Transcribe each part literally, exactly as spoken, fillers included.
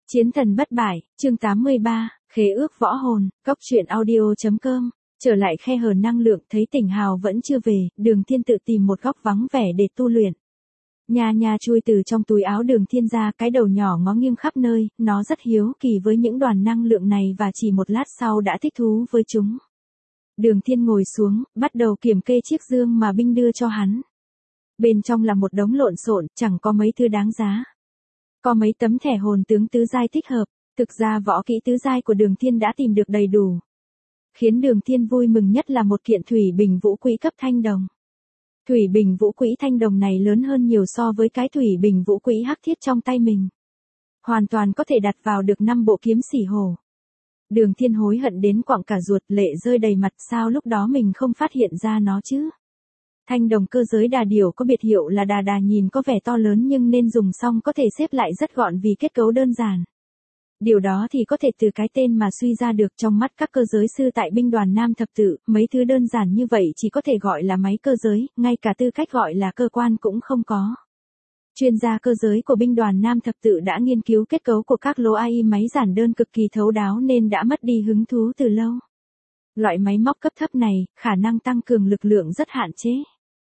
Chiến thần bất bại, chương tám mươi ba, khế ước võ hồn, cóc truyện audio.com. Trở lại khe hở năng lượng, thấy Tỉnh Hào vẫn chưa về, Đường Thiên tự tìm một góc vắng vẻ để tu luyện. Nha nha chui từ trong túi áo Đường Thiên ra, cái đầu nhỏ ngó nghiêng khắp nơi, nó rất hiếu kỳ với những đoàn năng lượng này và chỉ một lát sau đã thích thú với chúng. Đường Thiên ngồi xuống, bắt đầu kiểm kê chiếc dương mà binh đưa cho hắn. Bên trong là một đống lộn xộn, chẳng có mấy thứ đáng giá. Có mấy tấm thẻ hồn tướng tứ giai thích hợp, thực ra võ kỹ tứ giai của Đường Thiên đã tìm được đầy đủ. Khiến Đường Thiên vui mừng nhất là một kiện thủy bình vũ quỹ cấp thanh đồng. Thủy bình vũ quỹ thanh đồng này lớn hơn nhiều so với cái thủy bình vũ quỹ hắc thiết trong tay mình. Hoàn toàn có thể đặt vào được năm bộ kiếm xỉ hổ. Đường Thiên hối hận đến quặn cả ruột, lệ rơi đầy mặt, sao lúc đó mình không phát hiện ra nó chứ. Thanh đồng cơ giới đà điểu có biệt hiệu là đà đà, nhìn có vẻ to lớn nhưng nên dùng xong có thể xếp lại rất gọn vì kết cấu đơn giản. Điều đó thì có thể từ cái tên mà suy ra được. Trong mắt các cơ giới sư tại binh đoàn Nam Thập Tự, mấy thứ đơn giản như vậy chỉ có thể gọi là máy cơ giới, ngay cả tư cách gọi là cơ quan cũng không có. Chuyên gia cơ giới của binh đoàn Nam Thập Tự đã nghiên cứu kết cấu của các lô a i máy giản đơn cực kỳ thấu đáo nên đã mất đi hứng thú từ lâu. Loại máy móc cấp thấp này, khả năng tăng cường lực lượng rất hạn chế.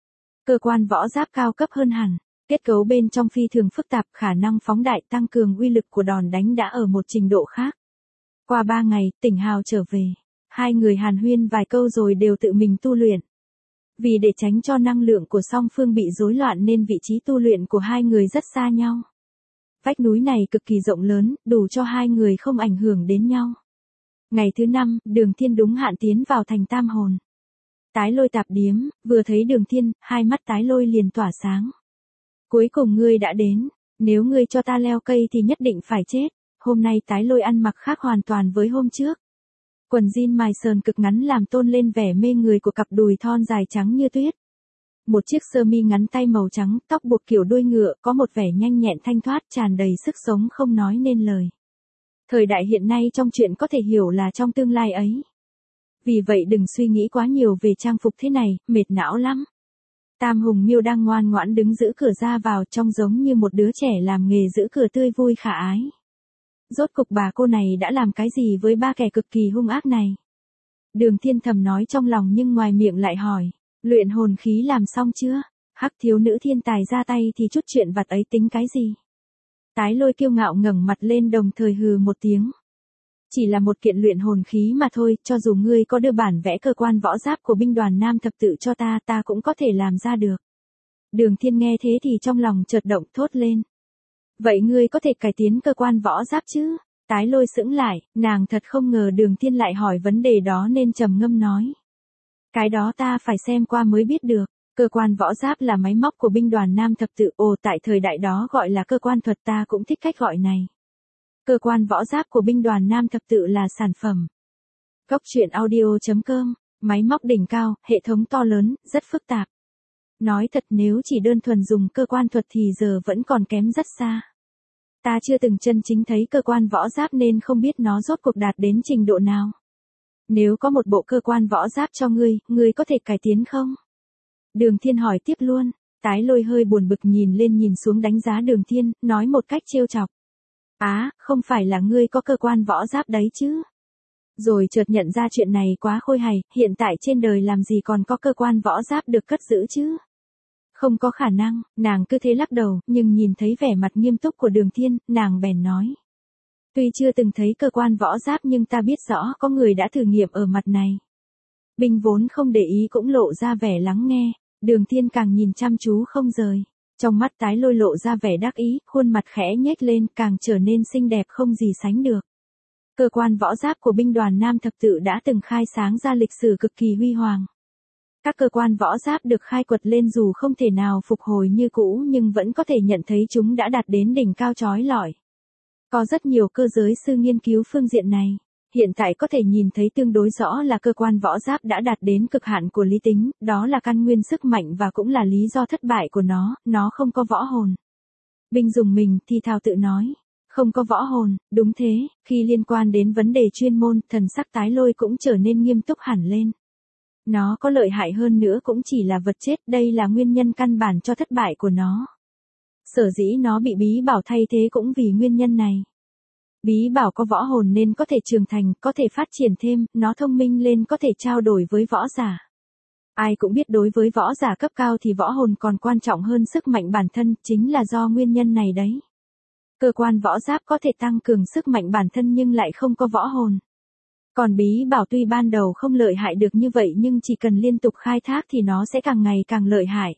Cơ quan võ giáp cao cấp hơn hẳn, kết cấu bên trong phi thường phức tạp, khả năng phóng đại tăng cường uy lực của đòn đánh đã ở một trình độ khác. Qua ba ngày, Tỉnh Hào trở về. Hai người hàn huyên vài câu rồi đều tự mình tu luyện. Vì để tránh cho năng lượng của song phương bị rối loạn nên vị trí tu luyện của hai người rất xa nhau. Vách núi này cực kỳ rộng lớn, đủ cho hai người không ảnh hưởng đến nhau. Ngày thứ năm, Đường Thiên đúng hạn tiến vào thành Tam Hồn. Tái Lôi tạp điếm, vừa thấy Đường Thiên, hai mắt Tái Lôi liền tỏa sáng. Cuối cùng ngươi đã đến, nếu ngươi cho ta leo cây thì nhất định phải chết. Hôm nay Tái Lôi ăn mặc khác hoàn toàn với hôm trước. Quần jean mài sờn cực ngắn làm tôn lên vẻ mê người của cặp đùi thon dài trắng như tuyết. Một chiếc sơ mi ngắn tay màu trắng, tóc buộc kiểu đuôi ngựa, có một vẻ nhanh nhẹn thanh thoát, tràn đầy sức sống không nói nên lời. Thời đại hiện nay trong chuyện có thể hiểu là trong tương lai ấy. Vì vậy đừng suy nghĩ quá nhiều về trang phục thế này, mệt não lắm. Tam Hùng Miêu đang ngoan ngoãn đứng giữ cửa ra vào, trông giống như một đứa trẻ làm nghề giữ cửa tươi vui khả ái. Rốt cục bà cô này đã làm cái gì với ba kẻ cực kỳ hung ác này? Đường Thiên thầm nói trong lòng nhưng ngoài miệng lại hỏi, luyện hồn khí làm xong chưa? Hắc thiếu nữ thiên tài ra tay thì chút chuyện vặt ấy tính cái gì? Tái Lôi kiêu ngạo ngẩng mặt lên đồng thời hừ một tiếng. Chỉ là một kiện luyện hồn khí mà thôi, cho dù ngươi có đưa bản vẽ cơ quan võ giáp của binh đoàn Nam Thập Tự cho ta, ta cũng có thể làm ra được. Đường Thiên nghe thế thì trong lòng chợt động, thốt lên. Vậy ngươi có thể cải tiến cơ quan võ giáp chứ? Tái Lôi sững lại, nàng thật không ngờ Đường Thiên lại hỏi vấn đề đó nên trầm ngâm nói. Cái đó ta phải xem qua mới biết được. Cơ quan võ giáp là máy móc của binh đoàn Nam Thập Tự, ồ tại thời đại đó gọi là cơ quan thuật, ta cũng thích cách gọi này. Cơ quan võ giáp của binh đoàn Nam Thập Tự là sản phẩm. Cóc truyện audio.com, máy móc đỉnh cao, hệ thống to lớn, rất phức tạp. Nói thật nếu chỉ đơn thuần dùng cơ quan thuật thì giờ vẫn còn kém rất xa. Ta chưa từng chân chính thấy cơ quan võ giáp nên không biết nó rốt cuộc đạt đến trình độ nào. Nếu có một bộ cơ quan võ giáp cho ngươi, ngươi có thể cải tiến không? Đường Thiên hỏi tiếp luôn. Tái Lôi hơi buồn bực nhìn lên nhìn xuống đánh giá Đường Thiên, nói một cách trêu chọc. Á, không phải là ngươi có cơ quan võ giáp đấy chứ? Rồi chợt nhận ra chuyện này quá khôi hài, hiện tại trên đời làm gì còn có cơ quan võ giáp được cất giữ chứ? Không có khả năng, nàng cứ thế lắc đầu, nhưng nhìn thấy vẻ mặt nghiêm túc của Đường Thiên, nàng bèn nói. Tuy chưa từng thấy cơ quan võ giáp nhưng ta biết rõ có người đã thử nghiệm ở mặt này. Binh vốn không để ý cũng lộ ra vẻ lắng nghe, Đường Thiên càng nhìn chăm chú không rời. Trong mắt Tái Lôi lộ ra vẻ đắc ý, khuôn mặt khẽ nhếch lên càng trở nên xinh đẹp không gì sánh được. Cơ quan võ giáp của binh đoàn Nam Thập Tự đã từng khai sáng ra lịch sử cực kỳ huy hoàng. Các cơ quan võ giáp được khai quật lên dù không thể nào phục hồi như cũ nhưng vẫn có thể nhận thấy chúng đã đạt đến đỉnh cao chói lọi. Có rất nhiều cơ giới sư nghiên cứu phương diện này. Hiện tại có thể nhìn thấy tương đối rõ là cơ quan võ giáp đã đạt đến cực hạn của lý tính, đó là căn nguyên sức mạnh và cũng là lý do thất bại của nó, nó không có võ hồn. Binh dùng mình thì thào tự nói, không có võ hồn, đúng thế, khi liên quan đến vấn đề chuyên môn, thần sắc Tái Lôi cũng trở nên nghiêm túc hẳn lên. Nó có lợi hại hơn nữa cũng chỉ là vật chết, đây là nguyên nhân căn bản cho thất bại của nó. Sở dĩ nó bị bí bảo thay thế cũng vì nguyên nhân này. Bí bảo có võ hồn nên có thể trưởng thành, có thể phát triển thêm, nó thông minh lên có thể trao đổi với võ giả. Ai cũng biết đối với võ giả cấp cao thì võ hồn còn quan trọng hơn sức mạnh bản thân, chính là do nguyên nhân này đấy. Cơ quan võ giáp có thể tăng cường sức mạnh bản thân nhưng lại không có võ hồn. Còn bí bảo tuy ban đầu không lợi hại được như vậy nhưng chỉ cần liên tục khai thác thì nó sẽ càng ngày càng lợi hại.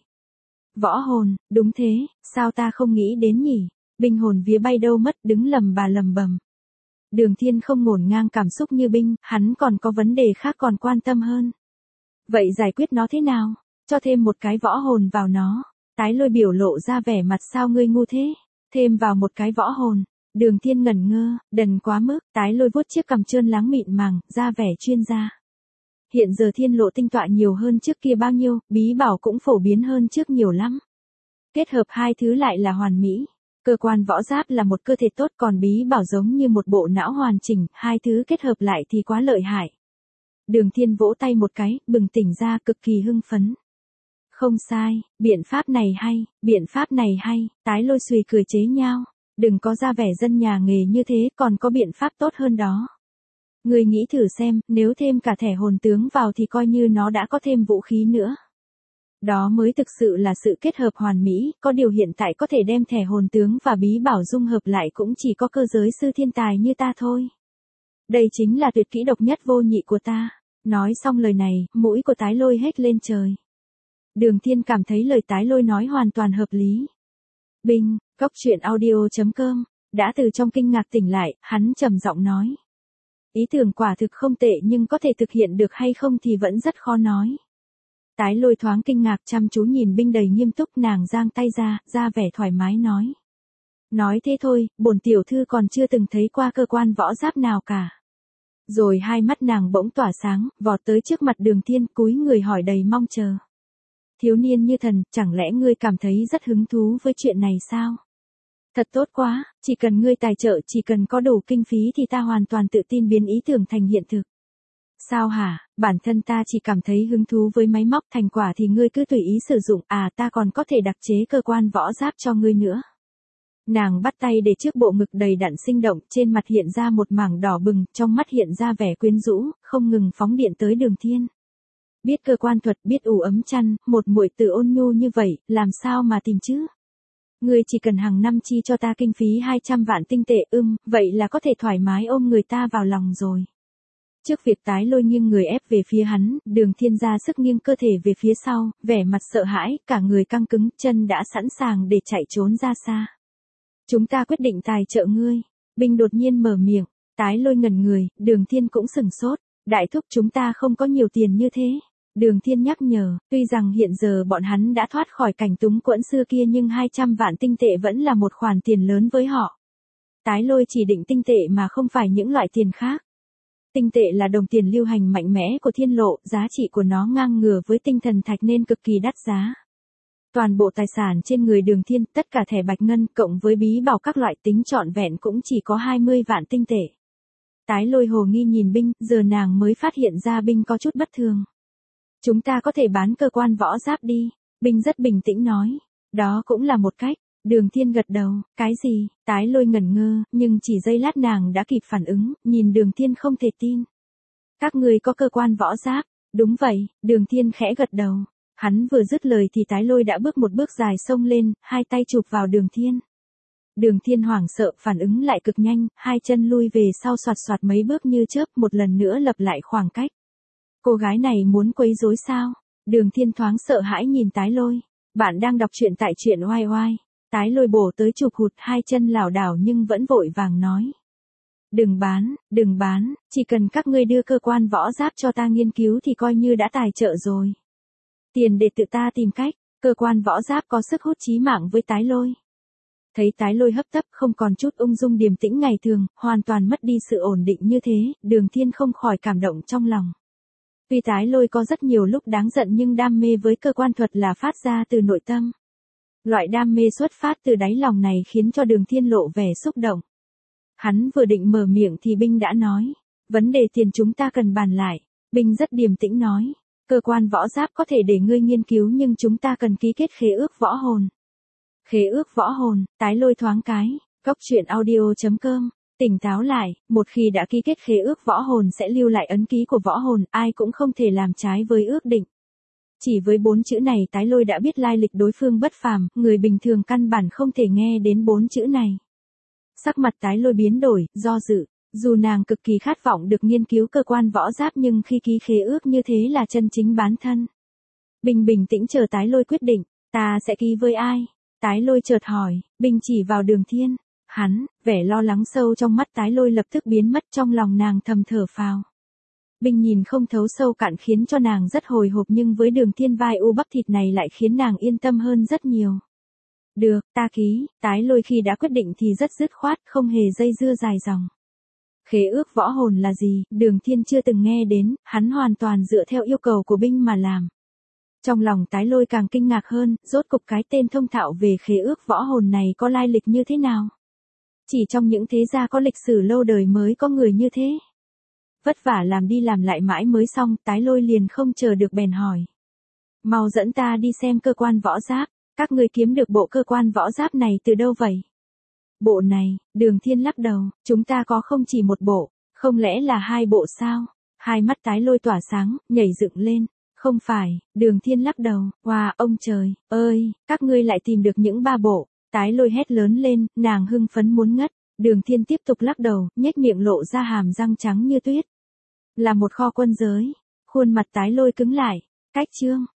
Võ hồn, đúng thế, sao ta không nghĩ đến nhỉ? Binh hồn vía bay đâu mất, đứng lầm bà lầm bầm. Đường Thiên không ngổn ngang cảm xúc như Binh, hắn còn có vấn đề khác còn quan tâm hơn. Vậy giải quyết nó thế nào? Cho thêm một cái võ hồn vào nó. Tái Lôi biểu lộ ra vẻ mặt sao ngươi ngu thế? Thêm vào một cái võ hồn. Đường Thiên ngẩn ngơ, đần quá mức, Tái Lôi vuốt chiếc cằm trơn láng mịn màng, ra vẻ chuyên gia. Hiện giờ thiên lộ tinh tọa nhiều hơn trước kia bao nhiêu, bí bảo cũng phổ biến hơn trước nhiều lắm. Kết hợp hai thứ lại là hoàn mỹ. Cơ quan võ giáp là một cơ thể tốt còn bí bảo giống như một bộ não hoàn chỉnh, hai thứ kết hợp lại thì quá lợi hại. Đường Thiên vỗ tay một cái, bừng tỉnh ra cực kỳ hưng phấn. Không sai, biện pháp này hay, biện pháp này hay, Tái Lôi xùy cười chế nhao. Đừng có ra vẻ dân nhà nghề như thế, còn có biện pháp tốt hơn đó. Ngươi nghĩ thử xem, nếu thêm cả thẻ hồn tướng vào thì coi như nó đã có thêm vũ khí nữa. Đó mới thực sự là sự kết hợp hoàn mỹ, có điều hiện tại có thể đem thẻ hồn tướng và bí bảo dung hợp lại cũng chỉ có cơ giới sư thiên tài như ta thôi. Đây chính là tuyệt kỹ độc nhất vô nhị của ta. Nói xong lời này, mũi của Tái Lôi hết lên trời. Đường Thiên cảm thấy lời Tái Lôi nói hoàn toàn hợp lý. Binh, Cốc Truyện Audio chấm com, đã từ trong kinh ngạc tỉnh lại, hắn trầm giọng nói. Ý tưởng quả thực không tệ nhưng có thể thực hiện được hay không thì vẫn rất khó nói. Tái Lôi thoáng kinh ngạc chăm chú nhìn Binh đầy nghiêm túc, nàng giang tay ra, ra vẻ thoải mái nói. Nói thế thôi, bổn tiểu thư còn chưa từng thấy qua cơ quan võ giáp nào cả. Rồi hai mắt nàng bỗng tỏa sáng, vọt tới trước mặt Đường Thiên, cúi người hỏi đầy mong chờ. Thiếu niên như thần, chẳng lẽ ngươi cảm thấy rất hứng thú với chuyện này sao? Thật tốt quá, chỉ cần ngươi tài trợ, chỉ cần có đủ kinh phí thì ta hoàn toàn tự tin biến ý tưởng thành hiện thực. Sao hả, bản thân ta chỉ cảm thấy hứng thú với máy móc, thành quả thì ngươi cứ tùy ý sử dụng, à ta còn có thể đặc chế cơ quan võ giáp cho ngươi nữa. Nàng bắt tay để trước bộ ngực đầy đặn sinh động, trên mặt hiện ra một mảng đỏ bừng, trong mắt hiện ra vẻ quyến rũ, không ngừng phóng điện tới Đường Thiên. Biết cơ quan thuật, biết ủ ấm chăn, một muội tử ôn nhu như vậy, làm sao mà tìm chứ? Ngươi chỉ cần hàng năm chi cho ta kinh phí hai trăm vạn tinh tệ, ưm, vậy là có thể thoải mái ôm người ta vào lòng rồi. Trước việc Tái Lôi nghiêng người ép về phía hắn, Đường Thiên ra sức nghiêng cơ thể về phía sau, vẻ mặt sợ hãi, cả người căng cứng, chân đã sẵn sàng để chạy trốn ra xa. Chúng ta quyết định tài trợ ngươi. Binh đột nhiên mở miệng, Tái Lôi ngẩn người, Đường Thiên cũng sừng sốt. Đại thúc chúng ta không có nhiều tiền như thế. Đường Thiên nhắc nhở, tuy rằng hiện giờ bọn hắn đã thoát khỏi cảnh túng quẫn xưa kia nhưng hai trăm vạn tinh tệ vẫn là một khoản tiền lớn với họ. Tái Lôi chỉ định tinh tệ mà không phải những loại tiền khác. Tinh tệ là đồng tiền lưu hành mạnh mẽ của thiên lộ, giá trị của nó ngang ngửa với tinh thần thạch nên cực kỳ đắt giá. Toàn bộ tài sản trên người Đường Thiên, tất cả thẻ bạch ngân cộng với bí bảo các loại tính trọn vẹn cũng chỉ có hai mươi vạn tinh tệ. Tái Lôi hồ nghi nhìn Binh, giờ nàng mới phát hiện ra Binh có chút bất thường. Chúng ta có thể bán cơ quan võ giáp đi. Binh rất bình tĩnh nói. Đó cũng là một cách. Đường Thiên gật đầu. Cái gì? Tái Lôi ngẩn ngơ, nhưng chỉ giây lát nàng đã kịp phản ứng, nhìn Đường Thiên không thể tin. Các người có cơ quan võ giáp. Đúng vậy, Đường Thiên khẽ gật đầu. Hắn vừa dứt lời thì Tái Lôi đã bước một bước dài xông lên, hai tay chụp vào Đường Thiên. Đường Thiên hoảng sợ, phản ứng lại cực nhanh, hai chân lui về sau soạt soạt mấy bước như chớp, một lần nữa lập lại khoảng cách. Cô gái này muốn quấy rối sao? Đường Thiên thoáng sợ hãi nhìn Tái Lôi. Bạn đang đọc truyện tại truyện oai oai. Tái Lôi bổ tới chụp hụt, hai chân lảo đảo nhưng vẫn vội vàng nói. Đừng bán, đừng bán, chỉ cần các ngươi đưa cơ quan võ giáp cho ta nghiên cứu thì coi như đã tài trợ rồi. Tiền để tự ta tìm cách, cơ quan võ giáp có sức hút chí mạng với Tái Lôi. Thấy Tái Lôi hấp tấp không còn chút ung dung điềm tĩnh ngày thường, hoàn toàn mất đi sự ổn định như thế, Đường Thiên không khỏi cảm động trong lòng. Tuy Tái Lôi có rất nhiều lúc đáng giận nhưng đam mê với cơ quan thuật là phát ra từ nội tâm. Loại đam mê xuất phát từ đáy lòng này khiến cho Đường Thiên lộ vẻ xúc động. Hắn vừa định mở miệng thì Binh đã nói. Vấn đề tiền chúng ta cần bàn lại. Binh rất điềm tĩnh nói. Cơ quan võ giáp có thể để ngươi nghiên cứu nhưng chúng ta cần ký kết khế ước võ hồn. Khế ước võ hồn, Tái Lôi thoáng cái. Cốc Truyện Audio chấm com Tỉnh táo lại, một khi đã ký kết khế ước võ hồn sẽ lưu lại ấn ký của võ hồn, ai cũng không thể làm trái với ước định. Chỉ với bốn chữ này Tái Lôi đã biết lai lịch đối phương bất phàm, người bình thường căn bản không thể nghe đến bốn chữ này. Sắc mặt Tái Lôi biến đổi, do dự, dù nàng cực kỳ khát vọng được nghiên cứu cơ quan võ giáp nhưng khi ký khế ước như thế là chân chính bán thân. Bình bình tĩnh chờ Tái Lôi quyết định, ta sẽ ký với ai? Tái Lôi chợt hỏi, Bình chỉ vào Đường Thiên. Hắn, vẻ lo lắng sâu trong mắt Tái Lôi lập tức biến mất, trong lòng nàng thầm thở phào. Bình nhìn không thấu sâu cạn khiến cho nàng rất hồi hộp nhưng với Đường Thiên vai u bắp thịt này lại khiến nàng yên tâm hơn rất nhiều. Được, ta ký. Tái Lôi khi đã quyết định thì rất dứt khoát, không hề dây dưa dài dòng. Khế ước võ hồn là gì, Đường Thiên chưa từng nghe đến, hắn hoàn toàn dựa theo yêu cầu của Binh mà làm. Trong lòng Tái Lôi càng kinh ngạc hơn, rốt cục cái tên thông thạo về khế ước võ hồn này có lai lịch như thế nào? Chỉ trong những thế gia có lịch sử lâu đời mới có người như thế. Vất vả làm đi làm lại mãi mới xong, Tái Lôi liền không chờ được bèn hỏi. Mau dẫn ta đi xem cơ quan võ giáp, các người kiếm được bộ cơ quan võ giáp này từ đâu vậy? Bộ này, Đường Thiên lắc đầu, chúng ta có không chỉ một bộ, không lẽ là hai bộ sao? Hai mắt Tái Lôi tỏa sáng, nhảy dựng lên. Không phải, Đường Thiên lắc đầu, wow, ông trời, ơi, các ngươi lại tìm được những ba bộ. Tái Lôi hét lớn lên, nàng hưng phấn muốn ngất. Đường Thiên tiếp tục lắc đầu, nhếch miệng lộ ra hàm răng trắng như tuyết. Là một kho quân giới. Khuôn mặt Tái Lôi cứng lại. Cách chương.